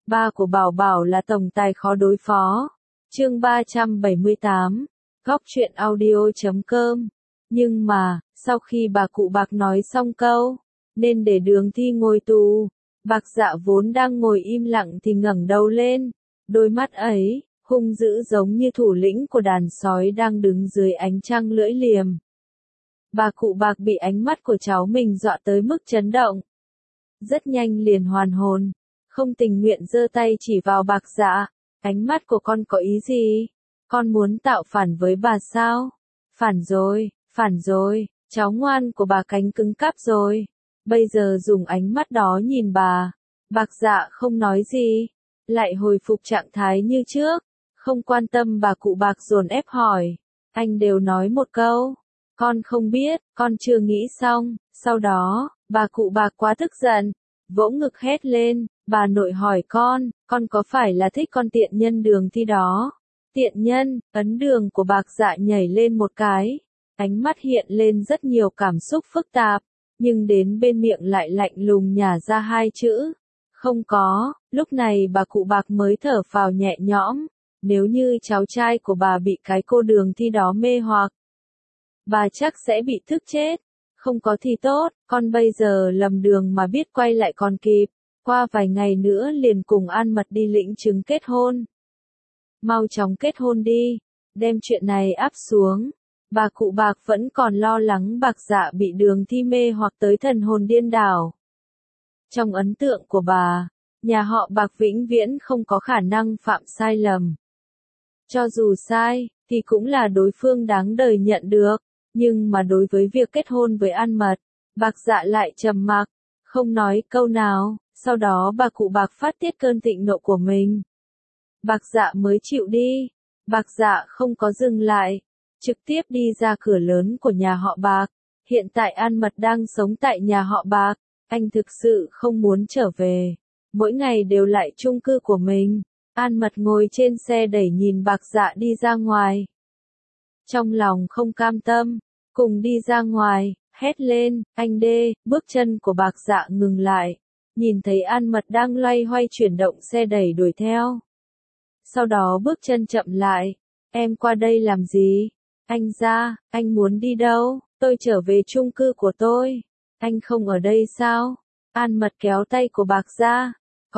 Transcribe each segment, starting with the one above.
Ba của Bảo Bảo là tổng tài khó đối phó. Chương 378, Góc truyện audio.com. Nhưng mà, sau khi bà cụ Bạc nói xong câu, nên để Đường Thi ngồi tù, Bạc Dạ vốn đang ngồi im lặng thì ngẩng đầu lên, đôi mắt ấy, hung dữ giống như thủ lĩnh của đàn sói đang đứng dưới ánh trăng lưỡi liềm. Bà cụ Bạc bị ánh mắt của cháu mình dọa tới mức chấn động. Rất nhanh liền hoàn hồn, không tình nguyện giơ tay chỉ vào Bạc Dạ, ánh mắt của con có ý gì? Con muốn tạo phản với bà sao? Phản rồi, cháu ngoan của bà cánh cứng cáp rồi. Bây giờ dùng ánh mắt đó nhìn bà. Bạc Dạ không nói gì, lại hồi phục trạng thái như trước, không quan tâm bà cụ Bạc dồn ép hỏi. Anh đều nói một câu, con không biết, con chưa nghĩ xong. Sau đó, bà cụ Bạc quá tức giận, vỗ ngực hét lên, bà nội hỏi con có phải là thích con tiện nhân Đường Thi đó? Tiện nhân, ấn đường của Bạc Dạ nhảy lên một cái, ánh mắt hiện lên rất nhiều cảm xúc phức tạp, nhưng đến bên miệng lại lạnh lùng nhả ra hai chữ. Không có. Lúc này bà cụ Bạc mới thở phào nhẹ nhõm, nếu như cháu trai của bà bị cái cô Đường Thi đó mê hoặc, bà chắc sẽ bị thức chết. Không có thì tốt, con bây giờ lầm đường mà biết quay lại còn kịp, qua vài ngày nữa liền cùng An Mật đi lĩnh chứng kết hôn. Mau chóng kết hôn đi, đem chuyện này áp xuống. Bà cụ Bạc vẫn còn lo lắng Bạc Dạ bị Đường Thi mê hoặc tới thần hồn điên đảo. Trong ấn tượng của bà, nhà họ Bạc vĩnh viễn không có khả năng phạm sai lầm. Cho dù sai, thì cũng là đối phương đáng đời nhận được, nhưng mà đối với việc kết hôn với An Mật, Bạc Dạ lại trầm mặc, không nói câu nào. Sau đó bà cụ Bạc phát tiết cơn thịnh nộ của mình. Bạc Dạ mới chịu đi. Bạc Dạ không có dừng lại, trực tiếp đi ra cửa lớn của nhà họ Bạc. Hiện tại An Mật đang sống tại nhà họ Bạc, anh thực sự không muốn trở về. Mỗi ngày đều lại chung cư của mình. An Mật ngồi trên xe đẩy nhìn Bạc Dạ đi ra ngoài. Trong lòng không cam tâm, cùng đi ra ngoài, hét lên, anh đê. Bước chân của Bạc Dạ ngừng lại, nhìn thấy An Mật đang loay hoay chuyển động xe đẩy đuổi theo. Sau đó bước chân chậm lại, em qua đây làm gì? Anh ra, anh muốn đi đâu? Tôi trở về chung cư của tôi. Anh không ở đây sao? An Mật kéo tay của Bạc Dạ.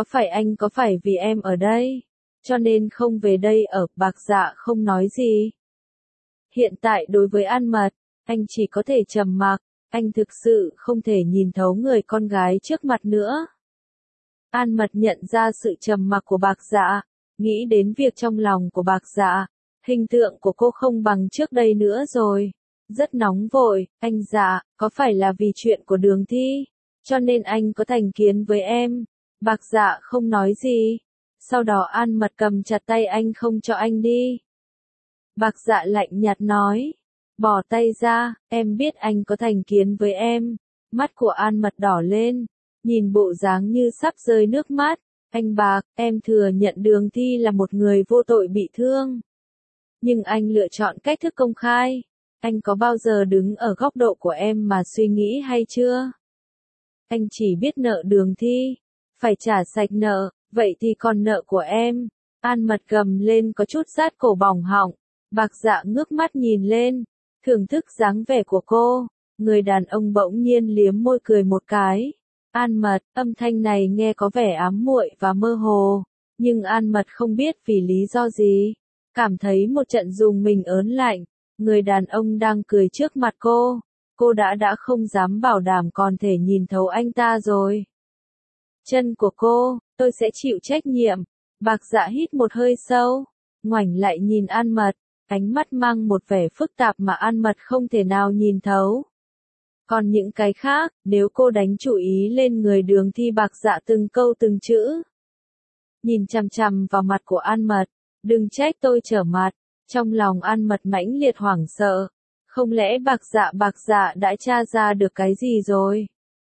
Có phải vì em ở đây, cho nên không về đây ở? Bạc Dạ không nói gì. Hiện tại đối với An Mật, anh chỉ có thể trầm mặc, anh thực sự không thể nhìn thấu người con gái trước mặt nữa. An Mật nhận ra sự trầm mặc của Bạc Dạ, nghĩ đến việc trong lòng của Bạc Dạ, hình tượng của cô không bằng trước đây nữa rồi. Rất nóng vội, anh Dạ, có phải là vì chuyện của Đường Thi, cho nên anh có thành kiến với em? Bạc Dạ không nói gì. Sau đó An Mật cầm chặt tay anh không cho anh đi. Bạc Dạ lạnh nhạt nói, bỏ tay ra, em biết anh có thành kiến với em. Mắt của An Mật đỏ lên, nhìn bộ dáng như sắp rơi nước mắt. Anh Bạc, em thừa nhận Đường Thi là một người vô tội bị thương. Nhưng anh lựa chọn cách thức công khai. Anh có bao giờ đứng ở góc độ của em mà suy nghĩ hay chưa? Anh chỉ biết nợ Đường Thi, phải trả sạch nợ, vậy thì còn nợ của em. An Mật gầm lên có chút rát cổ bỏng họng. Bạc Dạ ngước mắt nhìn lên, thưởng thức dáng vẻ của cô. Người đàn ông bỗng nhiên liếm môi cười một cái. An Mật, âm thanh này nghe có vẻ ám muội và mơ hồ, nhưng An Mật không biết vì lý do gì, cảm thấy một trận rùng mình ớn lạnh. Người đàn ông đang cười trước mặt cô đã không dám bảo đảm còn thể nhìn thấu anh ta rồi. Chân của cô, tôi sẽ chịu trách nhiệm. Bạc Dạ hít một hơi sâu, ngoảnh lại nhìn An Mật, ánh mắt mang một vẻ phức tạp mà An Mật không thể nào nhìn thấu. Còn những cái khác, nếu cô đánh chú ý lên người Đường Thi, Bạc Dạ từng câu từng chữ. Nhìn chằm chằm vào mặt của An Mật, đừng trách tôi trở mặt. Trong lòng An Mật mãnh liệt hoảng sợ. Không lẽ Bạc Dạ đã tra ra được cái gì rồi?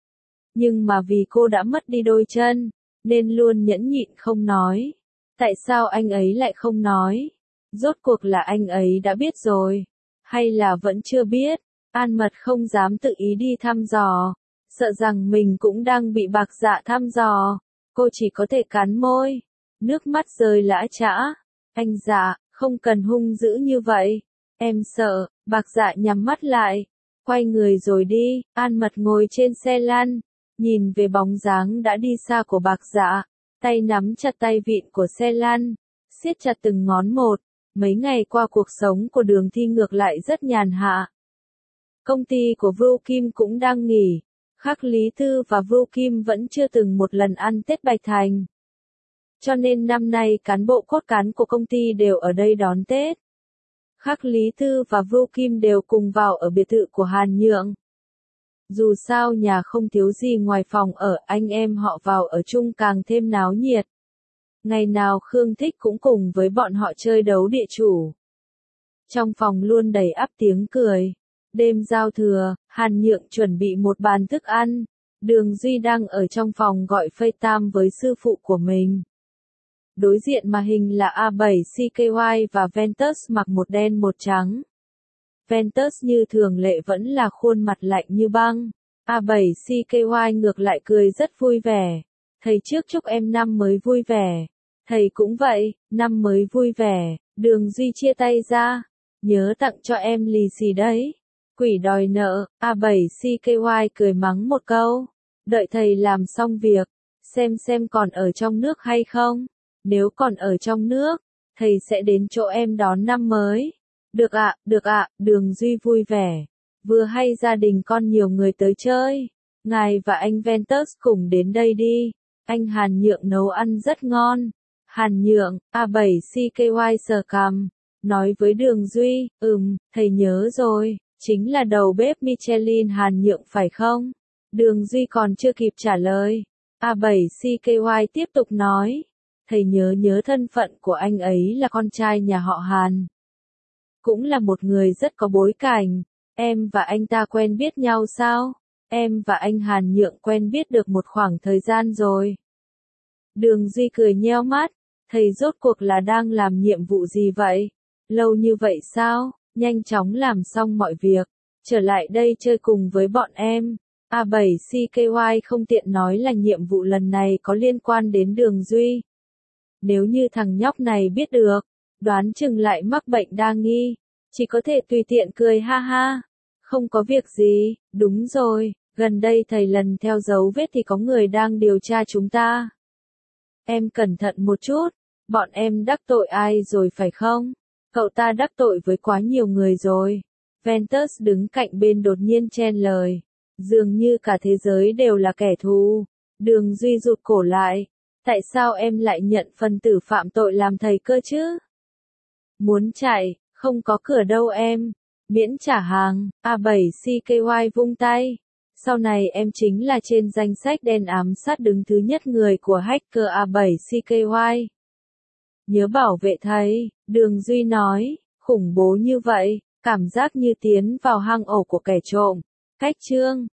Nhưng mà vì cô đã mất đi đôi chân, nên luôn nhẫn nhịn không nói. Tại sao anh ấy lại không nói? Rốt cuộc là anh ấy đã biết rồi, hay là vẫn chưa biết? An Mật không dám tự ý đi thăm dò, sợ rằng mình cũng đang bị Bạc Dạ thăm dò. Cô chỉ có thể cắn môi, Nước mắt rơi lã chã. Anh Dạ, không cần hung dữ như vậy. Em sợ. Bạc Dạ nhắm mắt lại. Quay người rồi đi. An Mật ngồi trên xe lăn. Nhìn về bóng dáng đã đi xa của Bạc Dạ. Tay nắm chặt tay vịn của xe lăn. Siết chặt từng ngón một. Mấy ngày qua cuộc sống của Đường Thi ngược lại rất nhàn hạ. Công ty của Vưu Kim cũng đang nghỉ. Khắc Lý Thư và Vưu Kim vẫn chưa từng một lần ăn Tết Bạch Thành. Cho nên năm nay cán bộ cốt cán của công ty đều ở đây đón Tết. Khắc Lý Thư và Vưu Kim đều cùng vào ở biệt thự của Hàn Nhượng. Dù sao nhà không thiếu gì ngoài phòng ở, anh em họ vào ở chung càng thêm náo nhiệt. Ngày nào Khương Thích cũng cùng với bọn họ chơi đấu địa chủ. Trong phòng luôn đầy ắp tiếng cười. Đêm giao thừa, Hàn Nhượng chuẩn bị một bàn thức ăn. Đường Duy đang ở trong phòng gọi FaceTime với sư phụ của mình. Đối diện màn hình là A7CKY và Ventus mặc một đen một trắng. Ventus như thường lệ vẫn là khuôn mặt lạnh như băng. A7CKY ngược lại cười rất vui vẻ. Thầy trước chúc em năm mới vui vẻ. Thầy cũng vậy, năm mới vui vẻ. Đường Duy chia tay ra. Nhớ tặng cho em lì xì đấy. Quỷ đòi nợ. A7CKY cười mắng một câu. Đợi thầy làm xong việc. Xem còn ở trong nước hay không. Nếu còn ở trong nước, thầy sẽ đến chỗ em đón năm mới. Được ạ, Đường Duy vui vẻ. Vừa hay gia đình con nhiều người tới chơi. Ngài và anh Ventus cùng đến đây đi. Anh Hàn Nhượng nấu ăn rất ngon. Hàn Nhượng, A7CKY sờ cằm. Nói với Đường Duy, thầy nhớ rồi. Chính là đầu bếp Michelin Hàn Nhượng phải không? Đường Duy còn chưa kịp trả lời. A7CKY tiếp tục nói. Thầy nhớ thân phận của anh ấy là con trai nhà họ Hàn. Cũng là một người rất có bối cảnh. Em và anh ta quen biết nhau sao? Em và anh Hàn Nhượng quen biết được một khoảng thời gian rồi. Đường Duy cười nheo mắt. Thầy rốt cuộc là đang làm nhiệm vụ gì vậy? Lâu như vậy sao? Nhanh chóng làm xong mọi việc. Trở lại đây chơi cùng với bọn em. A7CKY không tiện nói là nhiệm vụ lần này có liên quan đến Đường Duy. Nếu như thằng nhóc này biết được, đoán chừng lại mắc bệnh đa nghi. Chỉ có thể tùy tiện cười ha ha. Không có việc gì, đúng rồi, gần đây thầy lần theo dấu vết thì có người đang điều tra chúng ta. Em cẩn thận một chút, bọn em đắc tội ai rồi phải không? Cậu ta đắc tội với quá nhiều người rồi. Ventus đứng cạnh bên đột nhiên chen lời. Dường như cả thế giới đều là kẻ thù. Đường Duy rụt cổ lại. Tại sao em lại nhận phần tử phạm tội làm thầy cơ chứ? Muốn chạy, không có cửa đâu em. Miễn trả hàng. A7CKY vung tay. Sau này em chính là trên danh sách đen ám sát đứng thứ nhất người của hacker A7CKY. Nhớ bảo vệ thầy, Đường Duy nói, khủng bố như vậy, cảm giác như tiến vào hang ổ của kẻ trộm. Cách chương